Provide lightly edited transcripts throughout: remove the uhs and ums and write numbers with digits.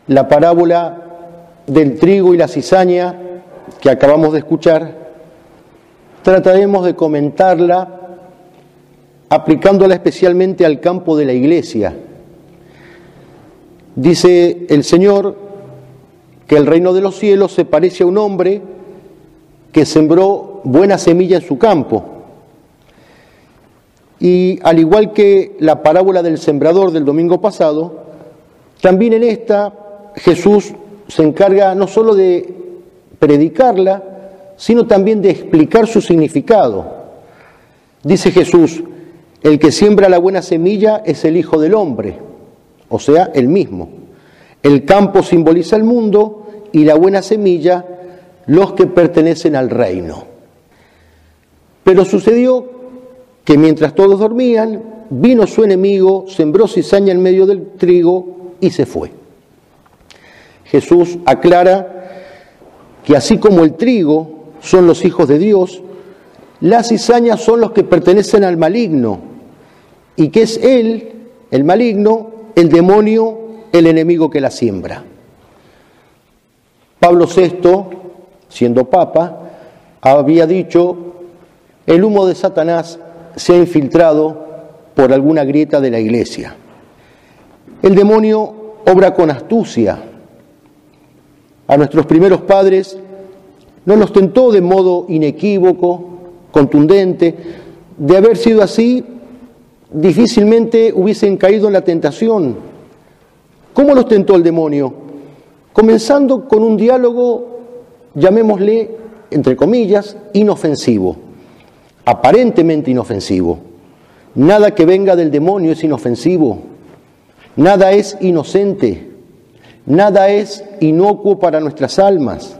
la parábola del trigo y la cizaña que acabamos de escuchar, trataremos de comentarla aplicándola especialmente al campo de la iglesia. Dice el Señor que el reino de los cielos se parece a un hombre que sembró buena semilla en su campo. Y al igual que la parábola del sembrador del domingo pasado, también en esta Jesús se encarga no solo de predicarla, sino también de explicar su significado. Dice Jesús: el que siembra la buena semilla es el Hijo del Hombre, o sea, el mismo. El campo simboliza el mundo y la buena semilla los que pertenecen al reino. Pero sucedió que mientras todos dormían, vino su enemigo, sembró cizaña en medio del trigo y se fue. Jesús aclara que así como el trigo son los hijos de Dios, las cizañas son los que pertenecen al maligno, y que es él, el maligno, el demonio, el enemigo que la siembra. Pablo VI, siendo papa, había dicho: el humo de Satanás se ha infiltrado por alguna grieta de la iglesia. El demonio obra con astucia. A nuestros primeros padres no los tentó de modo inequívoco, contundente. De haber sido así, difícilmente hubiesen caído en la tentación. ¿Cómo los tentó el demonio? Comenzando con un diálogo, llamémosle, entre comillas, inofensivo, aparentemente inofensivo. Nada que venga del demonio es inofensivo, nada es inocente, nada es inocuo para nuestras almas.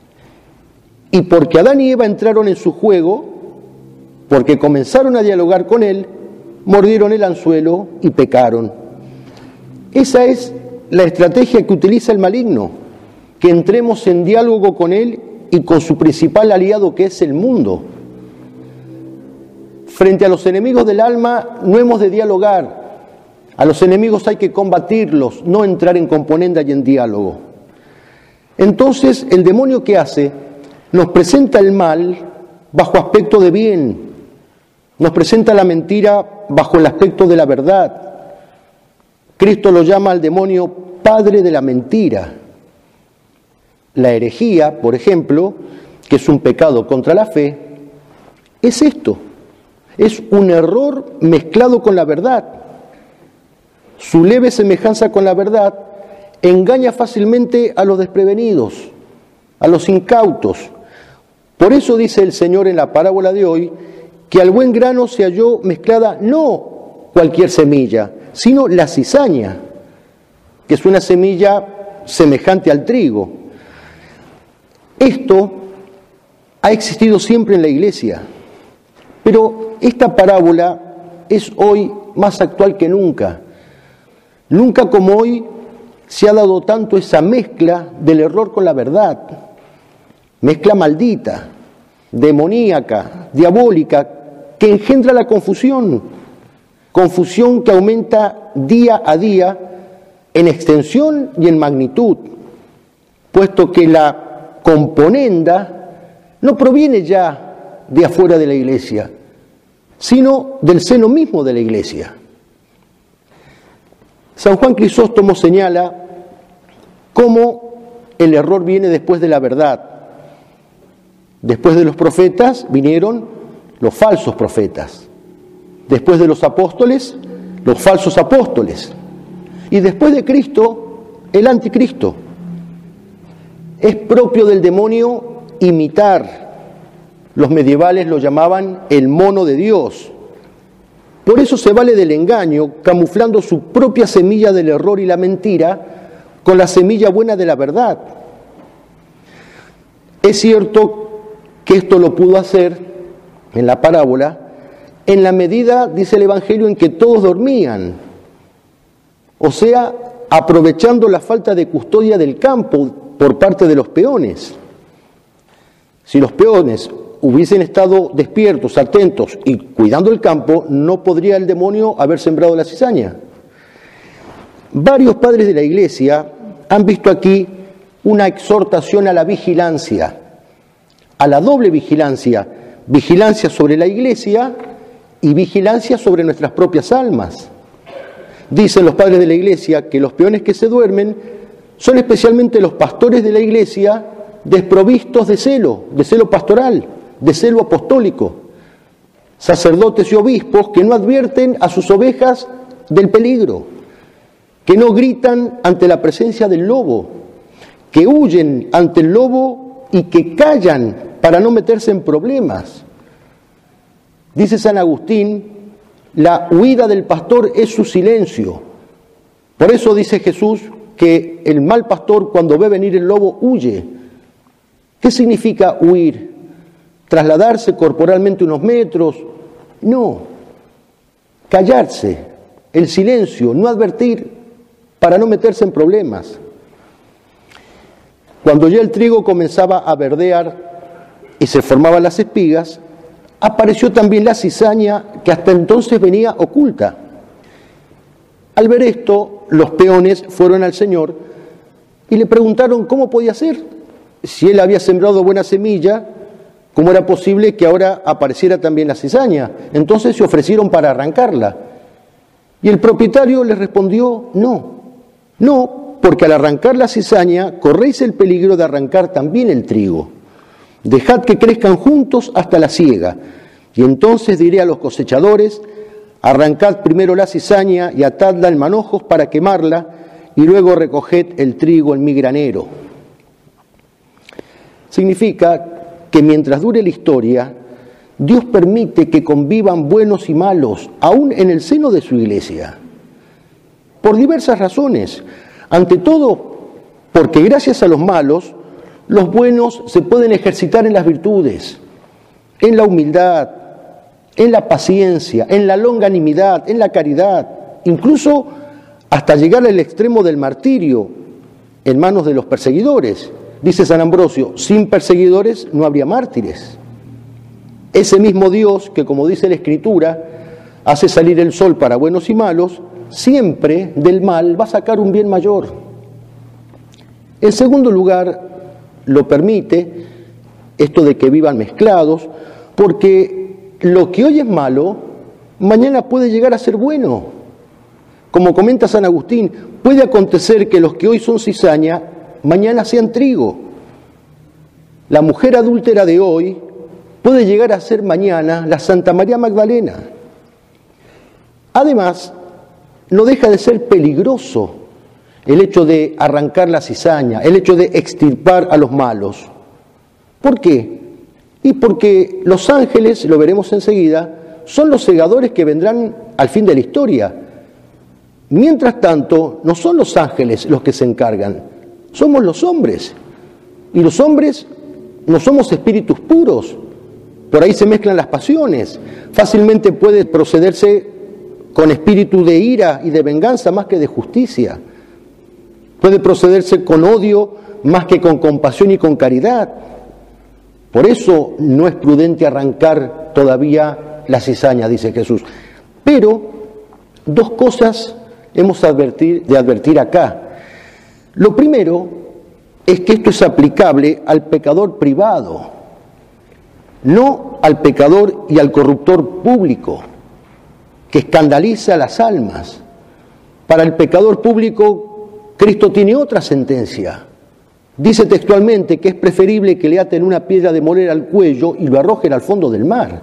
Y porque Adán y Eva entraron en su juego, porque comenzaron a dialogar con él, mordieron el anzuelo y pecaron. Esa es la estrategia que utiliza el maligno, que entremos en diálogo con él y con su principal aliado, que es el mundo. Frente a los enemigos del alma no hemos de dialogar. A los enemigos hay que combatirlos, no entrar en componenda y en diálogo. Entonces, el demonio, ¿qué hace? Nos presenta el mal bajo aspecto de bien, nos presenta la mentira bajo el aspecto de la verdad. Cristo lo llama al demonio padre de la mentira. La herejía, por ejemplo, que es un pecado contra la fe, es esto. Es un error mezclado con la verdad. Su leve semejanza con la verdad engaña fácilmente a los desprevenidos, a los incautos. Por eso dice el Señor en la parábola de hoy que al buen grano se halló mezclada no cualquier semilla, sino la cizaña, que es una semilla semejante al trigo. Esto ha existido siempre en la iglesia, pero esta parábola es hoy más actual que nunca. Nunca como hoy se ha dado tanto esa mezcla del error con la verdad, mezcla maldita, demoníaca, diabólica, que engendra la confusión que aumenta día a día en extensión y en magnitud, puesto que la componenda no proviene ya de afuera de la iglesia, sino del seno mismo de la iglesia. San Juan Crisóstomo señala cómo el error viene después de la verdad. Después de los profetas vinieron los falsos profetas. Después de los apóstoles, los falsos apóstoles. Y después de Cristo, el anticristo. Es propio del demonio imitar. Los medievales lo llamaban el mono de Dios. Por eso se vale del engaño, camuflando su propia semilla del error y la mentira con la semilla buena de la verdad. Es cierto que esto lo pudo hacer en la parábola en la medida, dice el Evangelio, en que todos dormían, o sea, aprovechando la falta de custodia del campo por parte de los peones. Si los peones hubiesen estado despiertos, atentos y cuidando el campo, no podría el demonio haber sembrado la cizaña. Varios padres de la Iglesia han visto aquí una exhortación a la vigilancia, a la doble vigilancia, vigilancia sobre la Iglesia y vigilancia sobre nuestras propias almas. Dicen los padres de la Iglesia que los peones que se duermen son especialmente los pastores de la Iglesia desprovistos de celo pastoral, de celo apostólico, sacerdotes y obispos que no advierten a sus ovejas del peligro, que no gritan ante la presencia del lobo, que huyen ante el lobo y que callan para no meterse en problemas. Dice San Agustín, la huida del pastor es su silencio. Por eso dice Jesús que el mal pastor cuando ve venir el lobo huye. ¿Qué significa huir? ¿Trasladarse corporalmente unos metros? No. Callarse, el silencio, no advertir para no meterse en problemas. Cuando ya el trigo comenzaba a verdear y se formaban las espigas, apareció también la cizaña que hasta entonces venía oculta. Al ver esto, los peones fueron al Señor y le preguntaron cómo podía ser. Si él había sembrado buena semilla, ¿cómo era posible que ahora apareciera también la cizaña? Entonces se ofrecieron para arrancarla. Y el propietario les respondió, no, porque al arrancar la cizaña corréis el peligro de arrancar también el trigo. Dejad que crezcan juntos hasta la siega. Y entonces diré a los cosechadores, arrancad primero la cizaña y atadla en manojos para quemarla, y luego recoged el trigo en mi granero. Significa que mientras dure la historia, Dios permite que convivan buenos y malos, aún en el seno de su Iglesia, por diversas razones. Ante todo, porque gracias a los malos, los buenos se pueden ejercitar en las virtudes, en la humildad, en la paciencia, en la longanimidad, en la caridad, incluso hasta llegar al extremo del martirio en manos de los perseguidores. Dice San Ambrosio, sin perseguidores no habría mártires. Ese mismo Dios que, como dice la Escritura, hace salir el sol para buenos y malos, siempre del mal va a sacar un bien mayor. En segundo lugar, lo permite esto de que vivan mezclados, porque lo que hoy es malo, mañana puede llegar a ser bueno. Como comenta San Agustín, puede acontecer que los que hoy son cizaña, mañana sean trigo. La mujer adúltera de hoy puede llegar a ser mañana la Santa María Magdalena. Además, no deja de ser peligroso el hecho de arrancar la cizaña, el hecho de extirpar a los malos. ¿Por qué? Y porque los ángeles, lo veremos enseguida, son los segadores que vendrán al fin de la historia. Mientras tanto, no son los ángeles los que se encargan, somos los hombres. Y los hombres no somos espíritus puros. Por ahí se mezclan las pasiones. Fácilmente puede procederse con espíritu de ira y de venganza más que de justicia. Puede procederse con odio más que con compasión y con caridad. Por eso no es prudente arrancar todavía la cizaña, dice Jesús. Pero dos cosas hemos de advertir acá. Lo primero es que esto es aplicable al pecador privado, no al pecador y al corruptor público, que escandaliza las almas. Para el pecador público, Cristo tiene otra sentencia. Dice textualmente que es preferible que le aten una piedra de moler al cuello y lo arrojen al fondo del mar.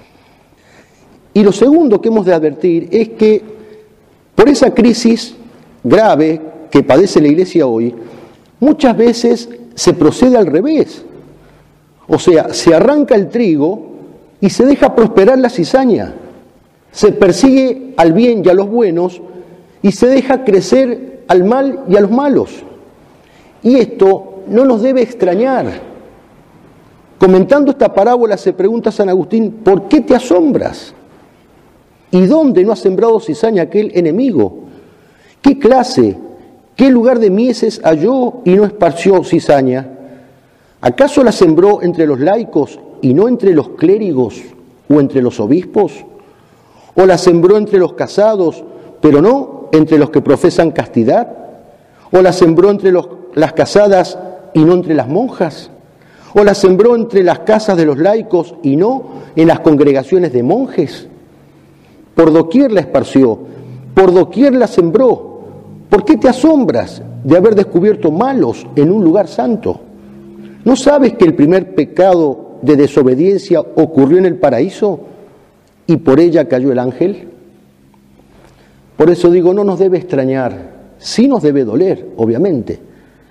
Y lo segundo que hemos de advertir es que por esa crisis grave que padece la Iglesia hoy, muchas veces se procede al revés. O sea, se arranca el trigo y se deja prosperar la cizaña. Se persigue al bien y a los buenos y se deja crecer al mal y a los malos. Y esto no nos debe extrañar. Comentando esta parábola se pregunta San Agustín, ¿por qué te asombras? ¿Y dónde no ha sembrado cizaña aquel enemigo? ¿Qué clase, qué lugar de mieses halló y no esparció cizaña? ¿Acaso la sembró entre los laicos y no entre los clérigos o entre los obispos? ¿O la sembró entre los casados, pero no entre los que profesan castidad? ¿O la sembró entre las casadas y no entre las monjas? ¿O la sembró entre las casas de los laicos y no en las congregaciones de monjes? Por doquier la esparció, por doquier la sembró. ¿Por qué te asombras de haber descubierto malos en un lugar santo? ¿No sabes que el primer pecado de desobediencia ocurrió en el paraíso y por ella cayó el ángel? Por eso digo, no nos debe extrañar, sí nos debe doler, obviamente.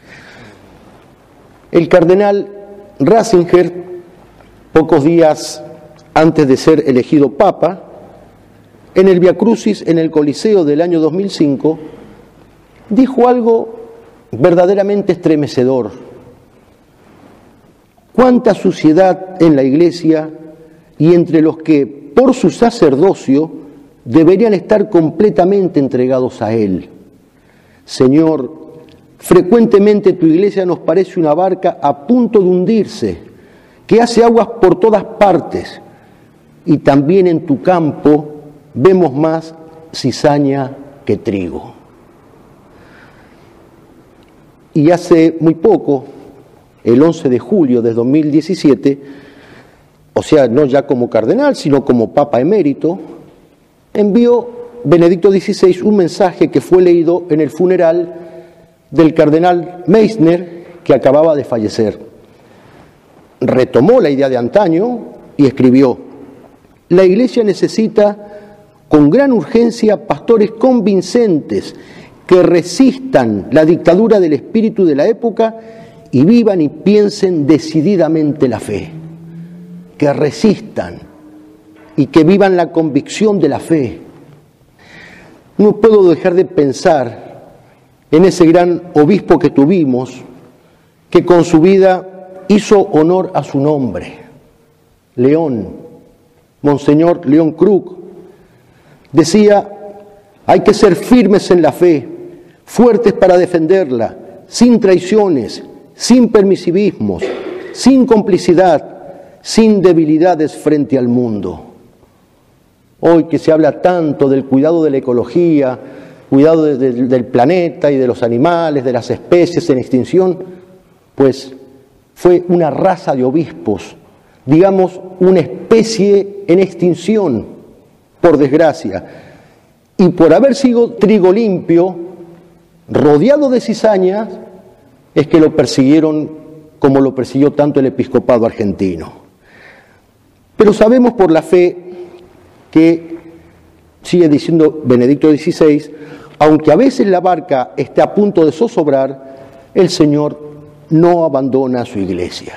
El cardenal Ratzinger, pocos días antes de ser elegido papa, en el Via Crucis en el Coliseo del año 2005, dijo algo verdaderamente estremecedor. Cuánta suciedad en la Iglesia y entre los que, por su sacerdocio, deberían estar completamente entregados a Él. Señor, frecuentemente tu Iglesia nos parece una barca a punto de hundirse, que hace aguas por todas partes, y también en tu campo vemos más cizaña que trigo. Y hace muy poco, el 11 de julio de 2017, o sea, no ya como cardenal, sino como papa emérito, envió Benedicto XVI un mensaje que fue leído en el funeral del cardenal Meissner, que acababa de fallecer. Retomó la idea de antaño y escribió: la Iglesia necesita con gran urgencia pastores convincentes que resistan la dictadura del espíritu de la época y vivan y piensen decididamente la fe. Que resistan y que vivan la convicción de la fe. No puedo dejar de pensar en ese gran obispo que tuvimos, que con su vida hizo honor a su nombre, León, Monseñor León Krug. Decía: hay que ser firmes en la fe, fuertes para defenderla, sin traiciones, sin permisivismos, sin complicidad, sin debilidades frente al mundo. Hoy que se habla tanto del cuidado de la ecología, cuidado del planeta y de los animales, de las especies en extinción, pues fue una raza de obispos, digamos una especie en extinción, por desgracia, y por haber sido trigo limpio, rodeado de cizañas, es que lo persiguieron como lo persiguió tanto el episcopado argentino. Pero sabemos por la fe que, sigue diciendo Benedicto XVI, aunque a veces la barca esté a punto de zozobrar, el Señor no abandona a su Iglesia,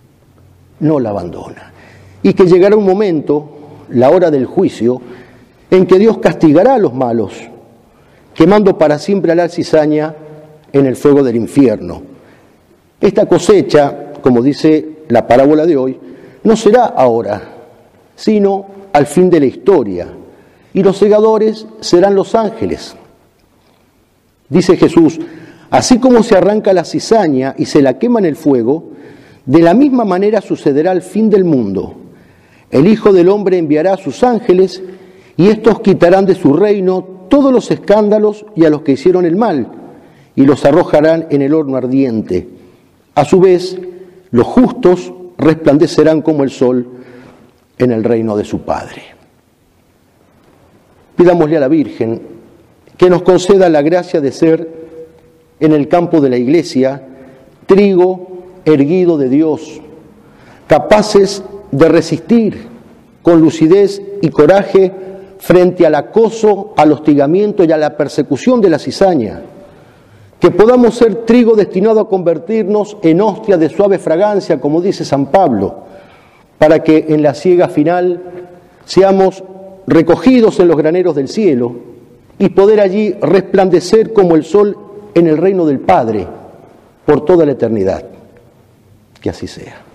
no la abandona. Y que llegará un momento, la hora del juicio, en que Dios castigará a los malos, quemando para siempre a la cizaña en el fuego del infierno. Esta cosecha, como dice la parábola de hoy, no será ahora, sino al fin de la historia, y los segadores serán los ángeles. Dice Jesús: así como se arranca la cizaña y se la quema en el fuego, de la misma manera sucederá al fin del mundo. El Hijo del Hombre enviará a sus ángeles, y estos quitarán de su reino todos los escándalos y a los que hicieron el mal, y los arrojarán en el horno ardiente. A su vez, los justos resplandecerán como el sol en el reino de su Padre. Pidámosle a la Virgen que nos conceda la gracia de ser, en el campo de la Iglesia, trigo erguido de Dios, capaces de resistir con lucidez y coraje frente al acoso, al hostigamiento y a la persecución de la cizaña, que podamos ser trigo destinado a convertirnos en hostia de suave fragancia, como dice San Pablo, para que en la siega final seamos recogidos en los graneros del cielo y poder allí resplandecer como el sol en el reino del Padre por toda la eternidad. Que así sea.